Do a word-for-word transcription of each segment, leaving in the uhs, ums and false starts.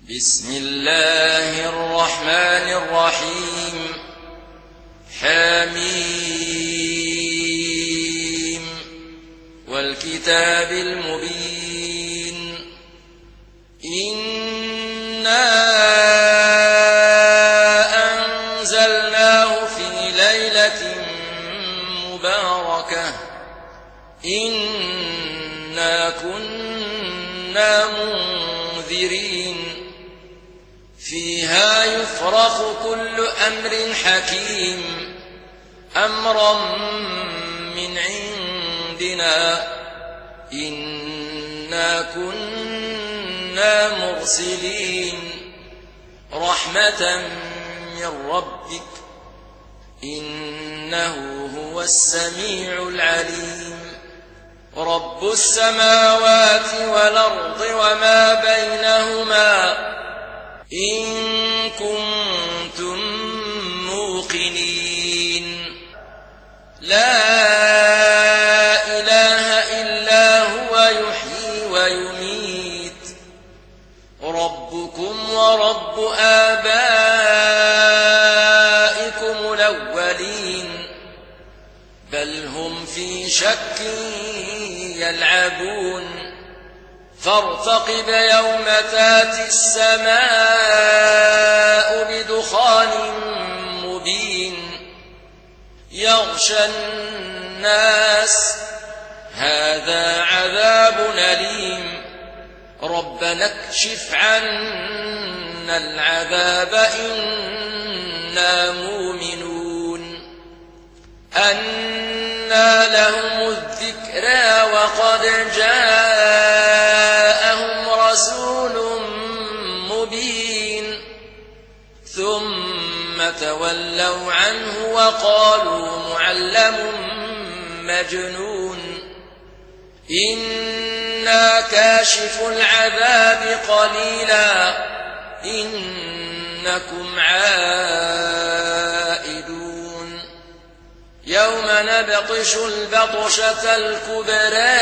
بسم الله الرحمن الرحيم. حميم والكتاب المبين. إنا أنزلناه في ليلة مباركة إنا كنا منذرين فيها يفرق كل أمر حكيم أمرا من عندنا إنا كنا مرسلين رحمة من ربك إنه هو السميع العليم. رب السماوات والأرض وما بينهما إن كنتم موقنين. لا إله إلا هو يحيي ويميت. ربكم ورب آبائكم الأولين بل هم في شك يلعبون. فارتقب يوم تاتي السماء بدخان مبين يغشى الناس هذا عذاب أليم. ربنا اكشف عنا العذاب إنا مؤمنون. أنى لهم الذكرى وقد جاءهم رسول مبين ثم تولوا عنه وقالوا معلم مجنون. إنا كاشف العذاب قليلا إنكم عائدون. يوم نبطش البطشة الكبرى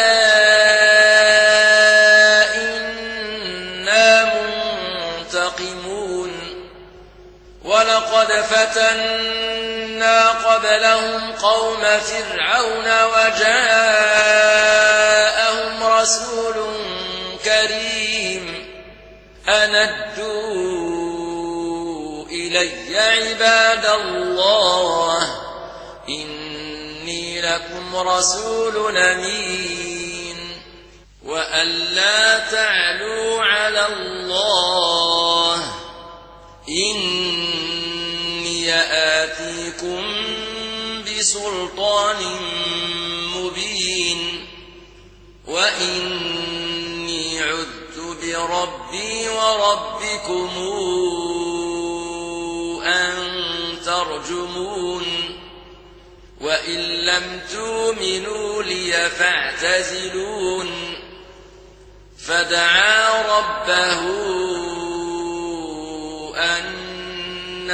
إنا منتقمون. ولقد فتنا قبلهم قوم فرعون وجاءهم رسول كريم أن ادوا إلي عباد الله إني لكم رسول أمين وأن لا تعلوا على الله إني آتيكم بسلطان مبين وإني عذت بربي وربكم أن ترجمون. وإن لم تؤمنوا لي فاعتزلون. فدعا ربه أن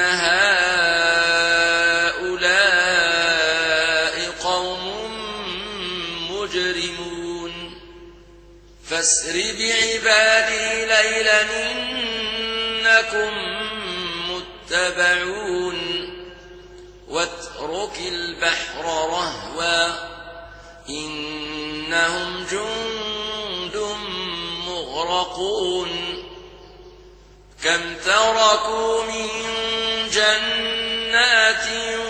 هؤلاء قوم مجرمون. فاسر بعبادي ليلا إنكم متبعون. واترك البحر رهوا إنهم جند مغرقون. كم تركوا من جنات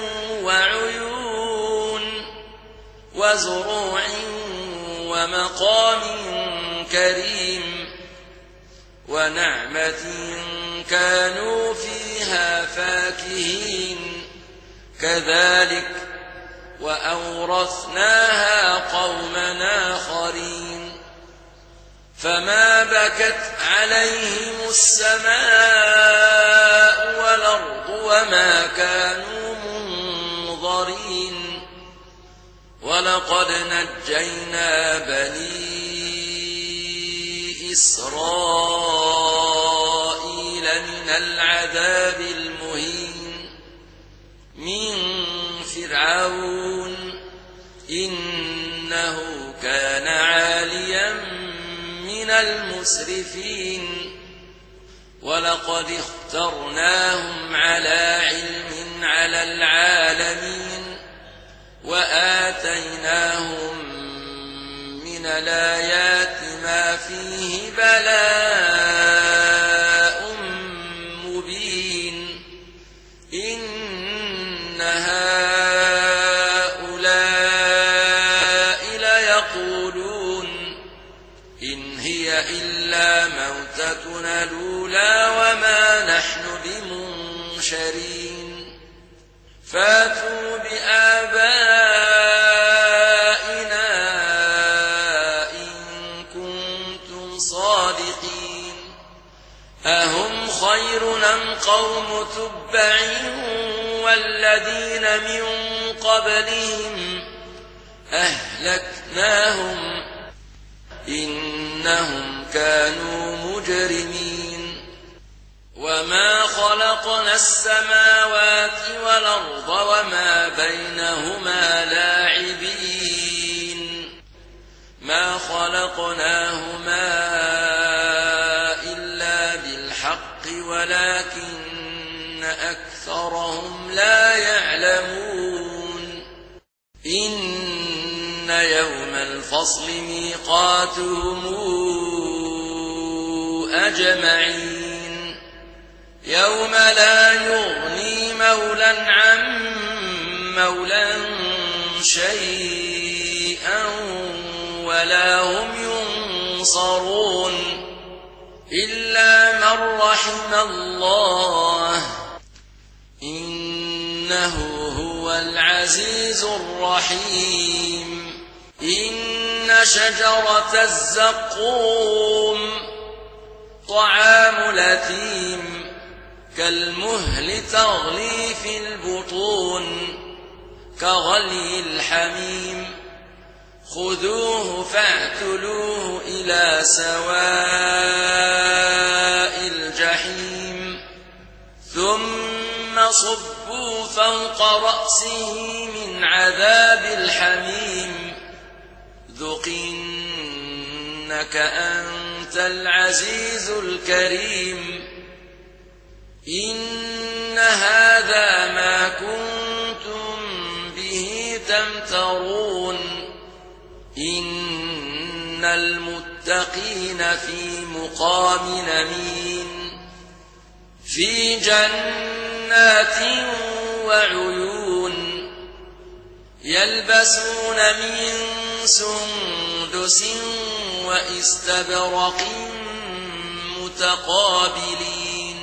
وعيون وزروع ومقام كريم ونعمة كانوا فيها فاكهين. كذلك وأورثناها قوما آخرين. فما بكت عليهم السماء والأرض وما كانوا منظرين. ولقد نجينا بني إسرائيل من العذاب المهين من فرعون إنه كان عاليا من المسرفين. ولقد اخترناهم على علم على العالمين وآتيناهم من الآيات ما فيه بلاء مبين إن هؤلاء ليقولون إن هي إلا موتتنا الأولى وما نحن بمنشرين فاتوا بآبائنا إن كنتم صادقين أهم خير أم قوم تبع والذين من قبلهم أهلكناهم إنهم كانوا مجرمين وما خلقنا السماوات والأرض وما بينهما لاعبين ما خلقناهما إلا بالحق ولكن أكثرهم لا يعلمون إن يوم الفصل ميقاتهم أجمعين يوم لا يغني مولى عن مولى شيئا ولا هم ينصرون إلا من رحم الله إنه هو العزيز الرحيم إن شجرة الزقوم طعام اليتيم كالمهل تغلي في البطون كغلي الحميم خذوه فاعتلوه إلى سواء الجحيم ثم صبوا فوق رأسه من عذاب الحميم ذق إنك أنت العزيز الكريم إن هذا ما كنتم به تمترون إن المتقين في مقام أمين في جنات وعيون يلبسون من سندس وإستبرق متقابلين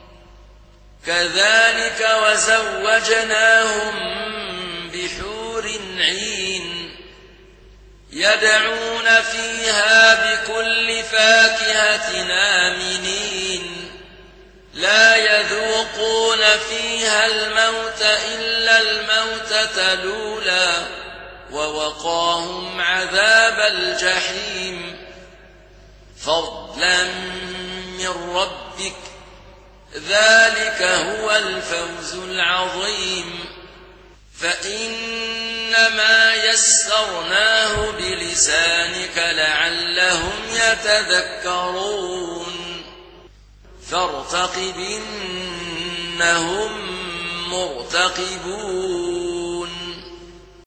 كذلك وزوجناهم بحور عين يدعون فيها بكل فاكهة آمنين لا يذوقون فيها الموت إلا الموتة الأولى ووقاهم عذاب الجحيم فضلا من ربك ذلك هو الفوز العظيم فإنما يسرناه بلسانك لعلهم يتذكرون فارتقب إنهم مرتقبون